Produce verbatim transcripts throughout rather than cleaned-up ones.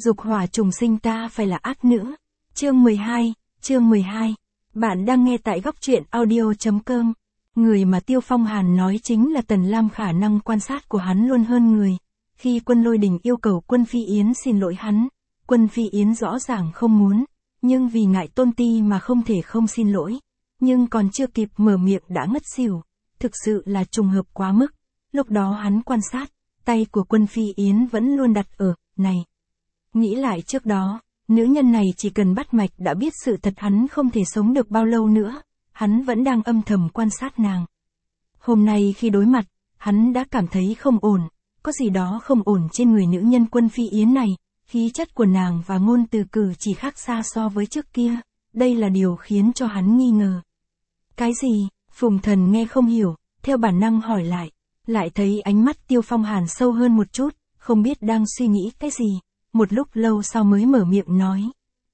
Dục hỏa trùng sinh ta phải là ác nữ. Chương mười hai, chương mười hai. Bạn đang nghe tại góc truyện audio.com. Người mà Tiêu Phong Hàn nói chính là Tần Lam, khả năng quan sát của hắn luôn hơn người. Khi Quân Lôi Đình yêu cầu Quân Phi Yến xin lỗi hắn, Quân Phi Yến rõ ràng không muốn, nhưng vì ngại tôn ti mà không thể không xin lỗi. Nhưng còn chưa kịp mở miệng đã ngất xỉu, thực sự là trùng hợp quá mức. Lúc đó hắn quan sát, tay của Quân Phi Yến vẫn luôn đặt ở, này. Nghĩ lại trước đó, nữ nhân này chỉ cần bắt mạch đã biết sự thật hắn không thể sống được bao lâu nữa, hắn vẫn đang âm thầm quan sát nàng. Hôm nay khi đối mặt, hắn đã cảm thấy không ổn, có gì đó không ổn trên người nữ nhân Quân Phi Yến này, khí chất của nàng và ngôn từ cử chỉ khác xa so với trước kia, đây là điều khiến cho hắn nghi ngờ. Cái gì? Phùng Thần nghe không hiểu, theo bản năng hỏi lại, lại thấy ánh mắt Tiêu Phong Hàn sâu hơn một chút, không biết đang suy nghĩ cái gì, một lúc lâu sau mới mở miệng nói.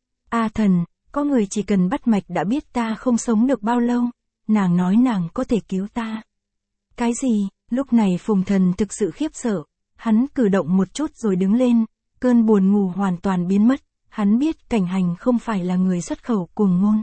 A thần, có người chỉ cần bắt mạch đã biết ta không sống được bao lâu, nàng nói nàng có thể cứu ta. Cái gì? Lúc này Phùng Thần thực sự khiếp sợ, hắn cử động một chút rồi đứng lên, cơn buồn ngủ hoàn toàn biến mất, hắn biết Cảnh Hành không phải là người xuất khẩu cuồng ngôn.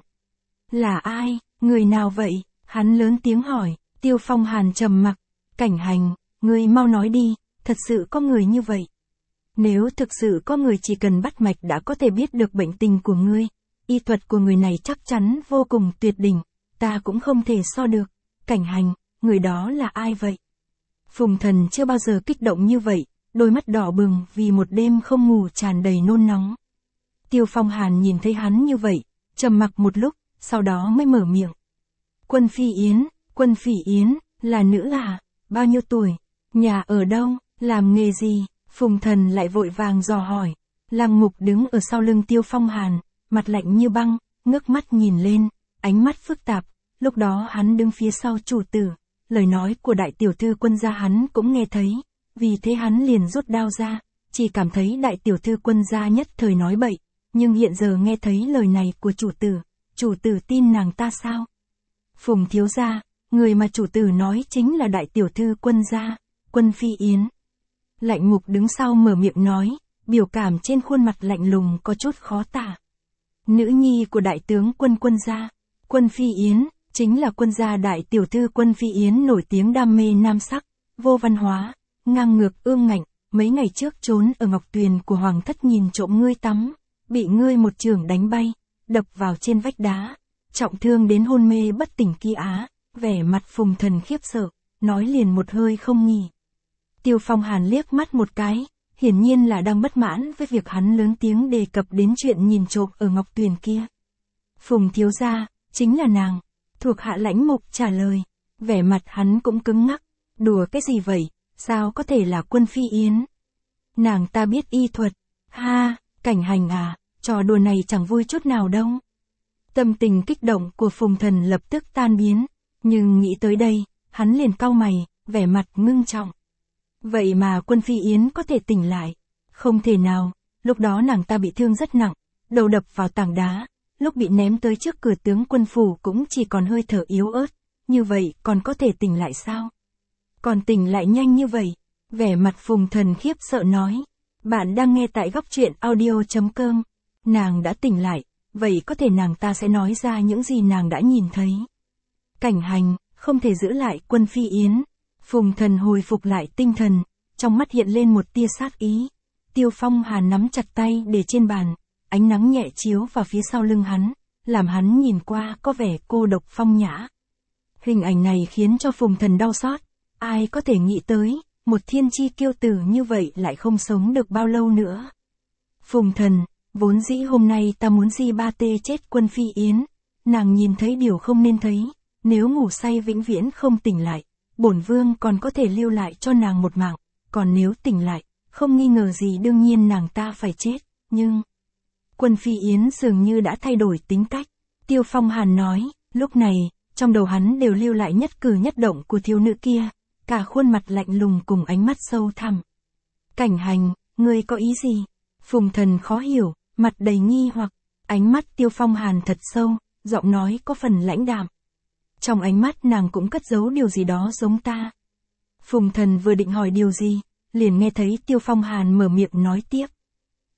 Là ai? Người nào vậy? Hắn lớn tiếng hỏi. Tiêu Phong Hàn trầm mặc. Cảnh Hành, ngươi mau nói đi, thật sự có người như vậy. Nếu thực sự có người chỉ cần bắt mạch đã có thể biết được bệnh tình của ngươi, y thuật của người này chắc chắn vô cùng tuyệt đỉnh, ta cũng không thể so được. Cảnh Hành, người đó là ai vậy? Phùng Thần chưa bao giờ kích động như vậy, đôi mắt đỏ bừng vì một đêm không ngủ tràn đầy nôn nóng. Tiêu Phong Hàn nhìn thấy hắn như vậy, trầm mặc một lúc, sau đó mới mở miệng. Quân Phi Yến, Quân Phi Yến, là nữ à? Bao nhiêu tuổi? Nhà ở đâu? Làm nghề gì? Phùng Thần lại vội vàng dò hỏi. Lăng Mục đứng ở sau lưng Tiêu Phong Hàn, mặt lạnh như băng, ngước mắt nhìn lên, ánh mắt phức tạp. Lúc đó hắn đứng phía sau chủ tử, lời nói của đại tiểu thư Quân gia hắn cũng nghe thấy, vì thế hắn liền rút đao ra, chỉ cảm thấy đại tiểu thư Quân gia nhất thời nói bậy, nhưng hiện giờ nghe thấy lời này của chủ tử, chủ tử tin nàng ta sao? Phùng thiếu gia, người mà chủ tử nói chính là đại tiểu thư Quân gia, Quân Phi Yến. Lạnh Mục đứng sau mở miệng nói, biểu cảm trên khuôn mặt lạnh lùng có chút khó tả. Nữ nhi của đại tướng Quân Quân gia, Quân Phi Yến, chính là Quân gia đại tiểu thư Quân Phi Yến nổi tiếng đam mê nam sắc, vô văn hóa, ngang ngược ương ngạnh, mấy ngày trước trốn ở Ngọc Tuyền của Hoàng thất nhìn trộm ngươi tắm, bị ngươi một chưởng đánh bay, đập vào trên vách đá, trọng thương đến hôn mê bất tỉnh kia á. Vẻ mặt Phùng Thần khiếp sợ, nói liền một hơi không nghỉ. Tiêu Phong Hàn liếc mắt một cái, hiển nhiên là đang bất mãn với việc hắn lớn tiếng đề cập đến chuyện nhìn trộm ở Ngọc Tuyền kia. Phùng thiếu gia, chính là nàng. Thuộc hạ Lãnh Mục trả lời, vẻ mặt hắn cũng cứng ngắc. Đùa cái gì vậy, sao có thể là Quân Phi Yến? Nàng ta biết y thuật. Ha, Cảnh Hành à, trò đùa này chẳng vui chút nào đâu. Tâm tình kích động của Phùng Thần lập tức tan biến, nhưng nghĩ tới đây, hắn liền cau mày, vẻ mặt ngưng trọng. Vậy mà Quân Phi Yến có thể tỉnh lại? Không thể nào, lúc đó nàng ta bị thương rất nặng, đầu đập vào tảng đá, lúc bị ném tới trước cửa tướng quân phủ cũng chỉ còn hơi thở yếu ớt, như vậy còn có thể tỉnh lại sao? Còn tỉnh lại nhanh như vậy? Vẻ mặt Phùng Thần khiếp sợ nói. Bạn đang nghe tại góc truyện audio.com. Nàng đã tỉnh lại, vậy có thể nàng ta sẽ nói ra những gì nàng đã nhìn thấy. Cảnh Hành, không thể giữ lại Quân Phi Yến. Phùng Thần hồi phục lại tinh thần, trong mắt hiện lên một tia sát ý. Tiêu Phong Hàn nắm chặt tay để trên bàn, ánh nắng nhẹ chiếu vào phía sau lưng hắn, làm hắn nhìn qua có vẻ cô độc phong nhã. Hình ảnh này khiến cho Phùng Thần đau xót, ai có thể nghĩ tới, một thiên chi kiêu tử như vậy lại không sống được bao lâu nữa. Phùng Thần, vốn dĩ hôm nay ta muốn di ba tê chết Quân Phi Yến, nàng nhìn thấy điều không nên thấy, nếu ngủ say vĩnh viễn không tỉnh lại, bổn vương còn có thể lưu lại cho nàng một mạng, còn nếu tỉnh lại, không nghi ngờ gì đương nhiên nàng ta phải chết, nhưng... Quân Phi Yến dường như đã thay đổi tính cách, Tiêu Phong Hàn nói, lúc này, trong đầu hắn đều lưu lại nhất cử nhất động của thiếu nữ kia, cả khuôn mặt lạnh lùng cùng ánh mắt sâu thẳm. Cảnh Hành, ngươi có ý gì? Phùng Thần khó hiểu, mặt đầy nghi hoặc, ánh mắt Tiêu Phong Hàn thật sâu, giọng nói có phần lãnh đạm. Trong ánh mắt nàng cũng cất giấu điều gì đó giống ta. Phùng Thần vừa định hỏi điều gì, liền nghe thấy Tiêu Phong Hàn mở miệng nói tiếp.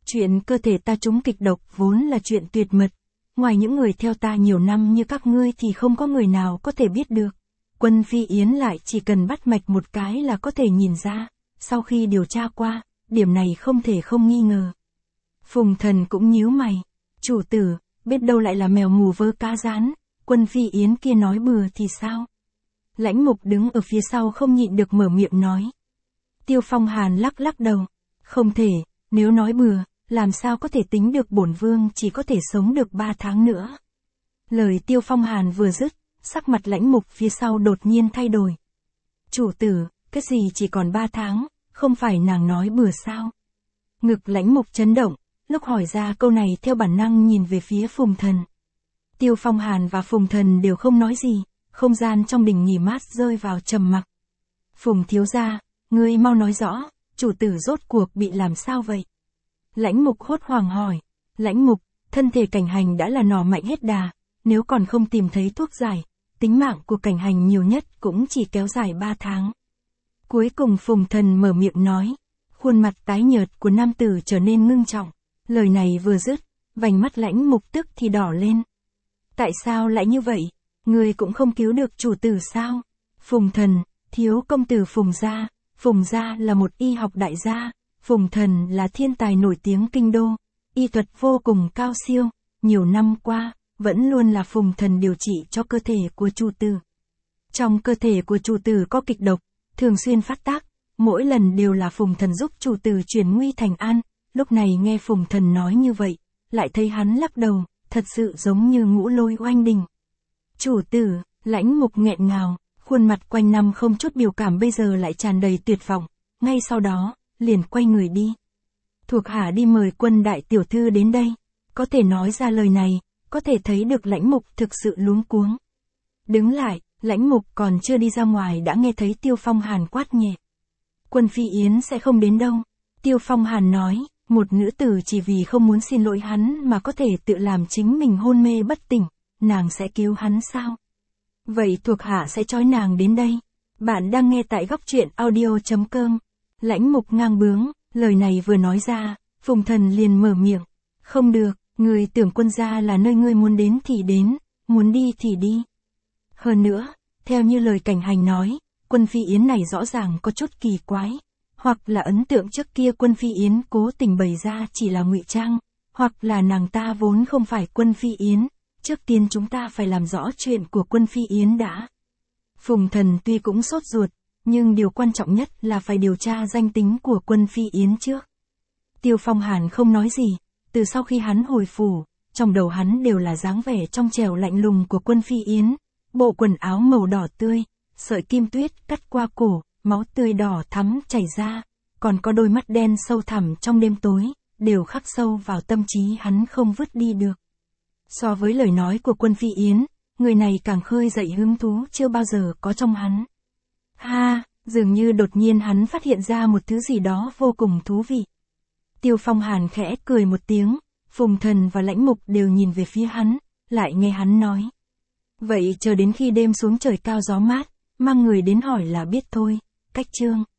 Chuyện cơ thể ta trúng kịch độc vốn là chuyện tuyệt mật. Ngoài những người theo ta nhiều năm như các ngươi thì không có người nào có thể biết được. Quân Phi Yến lại chỉ cần bắt mạch một cái là có thể nhìn ra. Sau khi điều tra qua, điểm này không thể không nghi ngờ. Phùng Thần cũng nhíu mày. Chủ tử, biết đâu lại là mèo mù vớ cá rán. Quân Phi Yến kia nói bừa thì sao? Lãnh Mục đứng ở phía sau không nhịn được mở miệng nói. Tiêu Phong Hàn lắc lắc đầu. Không thể, nếu nói bừa, làm sao có thể tính được bổn vương chỉ có thể sống được ba tháng nữa. Lời Tiêu Phong Hàn vừa dứt, sắc mặt Lãnh Mục phía sau đột nhiên thay đổi. Chủ tử, cái gì chỉ còn ba tháng, không phải nàng nói bừa sao? Ngực Lãnh Mục chấn động, lúc hỏi ra câu này theo bản năng nhìn về phía Phùng Thần. Tiêu Phong Hàn và Phùng Thần đều không nói gì, không gian trong đình nghỉ mát rơi vào trầm mặc. Phùng thiếu gia, ngươi mau nói rõ, chủ tử rốt cuộc bị làm sao vậy? Lãnh Mục hốt hoảng hỏi. Lãnh Mục, thân thể Cảnh Hành đã là nỏ mạnh hết đà, nếu còn không tìm thấy thuốc giải, tính mạng của Cảnh Hành nhiều nhất cũng chỉ kéo dài ba tháng. Cuối cùng Phùng Thần mở miệng nói, khuôn mặt tái nhợt của nam tử trở nên ngưng trọng. Lời này vừa dứt, vành mắt Lãnh Mục tức thì đỏ lên. Tại sao lại như vậy? Ngươi cũng không cứu được chủ tử sao? Phùng Thần, thiếu công tử Phùng gia. Phùng gia là một y học đại gia. Phùng Thần là thiên tài nổi tiếng kinh đô. Y thuật vô cùng cao siêu. Nhiều năm qua, vẫn luôn là Phùng Thần điều trị cho cơ thể của chủ tử. Trong cơ thể của chủ tử có kịch độc, thường xuyên phát tác. Mỗi lần đều là Phùng Thần giúp chủ tử chuyển nguy thành an. Lúc này nghe Phùng Thần nói như vậy, lại thấy hắn lắc đầu, thật sự giống như ngũ lôi oanh đình. Chủ tử, Lãnh Mục nghẹn ngào, khuôn mặt quanh năm không chút biểu cảm bây giờ lại tràn đầy tuyệt vọng, ngay sau đó, liền quay người đi. Thuộc hạ đi mời Quân đại tiểu thư đến đây, có thể nói ra lời này, có thể thấy được Lãnh Mục thực sự luống cuống. Đứng lại, Lãnh Mục còn chưa đi ra ngoài đã nghe thấy Tiêu Phong Hàn quát nhẹ. Quân Phi Yến sẽ không đến đâu. Tiêu Phong Hàn nói, một nữ tử chỉ vì không muốn xin lỗi hắn mà có thể tự làm chính mình hôn mê bất tỉnh, nàng sẽ cứu hắn sao? Vậy thuộc hạ sẽ trói nàng đến đây. Bạn đang nghe tại góc truyện audio chấm com. Lãnh Mục ngang bướng, lời này vừa nói ra, Phùng Thần liền mở miệng. Không được, người tưởng quân gia là nơi ngươi muốn đến thì đến, muốn đi thì đi. Hơn nữa, theo như lời Cảnh Hành nói, Quân Phi Yến này rõ ràng có chút kỳ quái. Hoặc là ấn tượng trước kia Quân Phi Yến cố tình bày ra chỉ là ngụy trang, hoặc là nàng ta vốn không phải Quân Phi Yến. Trước tiên chúng ta phải làm rõ chuyện của Quân Phi Yến đã. Phùng Thần tuy cũng sốt ruột, nhưng điều quan trọng nhất là phải điều tra danh tính của Quân Phi Yến trước. Tiêu Phong Hàn không nói gì, từ sau khi hắn hồi phủ, trong đầu hắn đều là dáng vẻ trong trẻo lạnh lùng của Quân Phi Yến, bộ quần áo màu đỏ tươi, sợi kim tuyết cắt qua cổ, máu tươi đỏ thắm chảy ra, còn có đôi mắt đen sâu thẳm trong đêm tối, đều khắc sâu vào tâm trí hắn không vứt đi được. So với lời nói của Quân Phi Yến, người này càng khơi dậy hứng thú chưa bao giờ có trong hắn. Ha, dường như đột nhiên hắn phát hiện ra một thứ gì đó vô cùng thú vị. Tiêu Phong Hàn khẽ cười một tiếng, Phùng Thần và Lãnh Mục đều nhìn về phía hắn, lại nghe hắn nói. Vậy chờ đến khi đêm xuống trời cao gió mát, mang người đến hỏi là biết thôi, cách chương.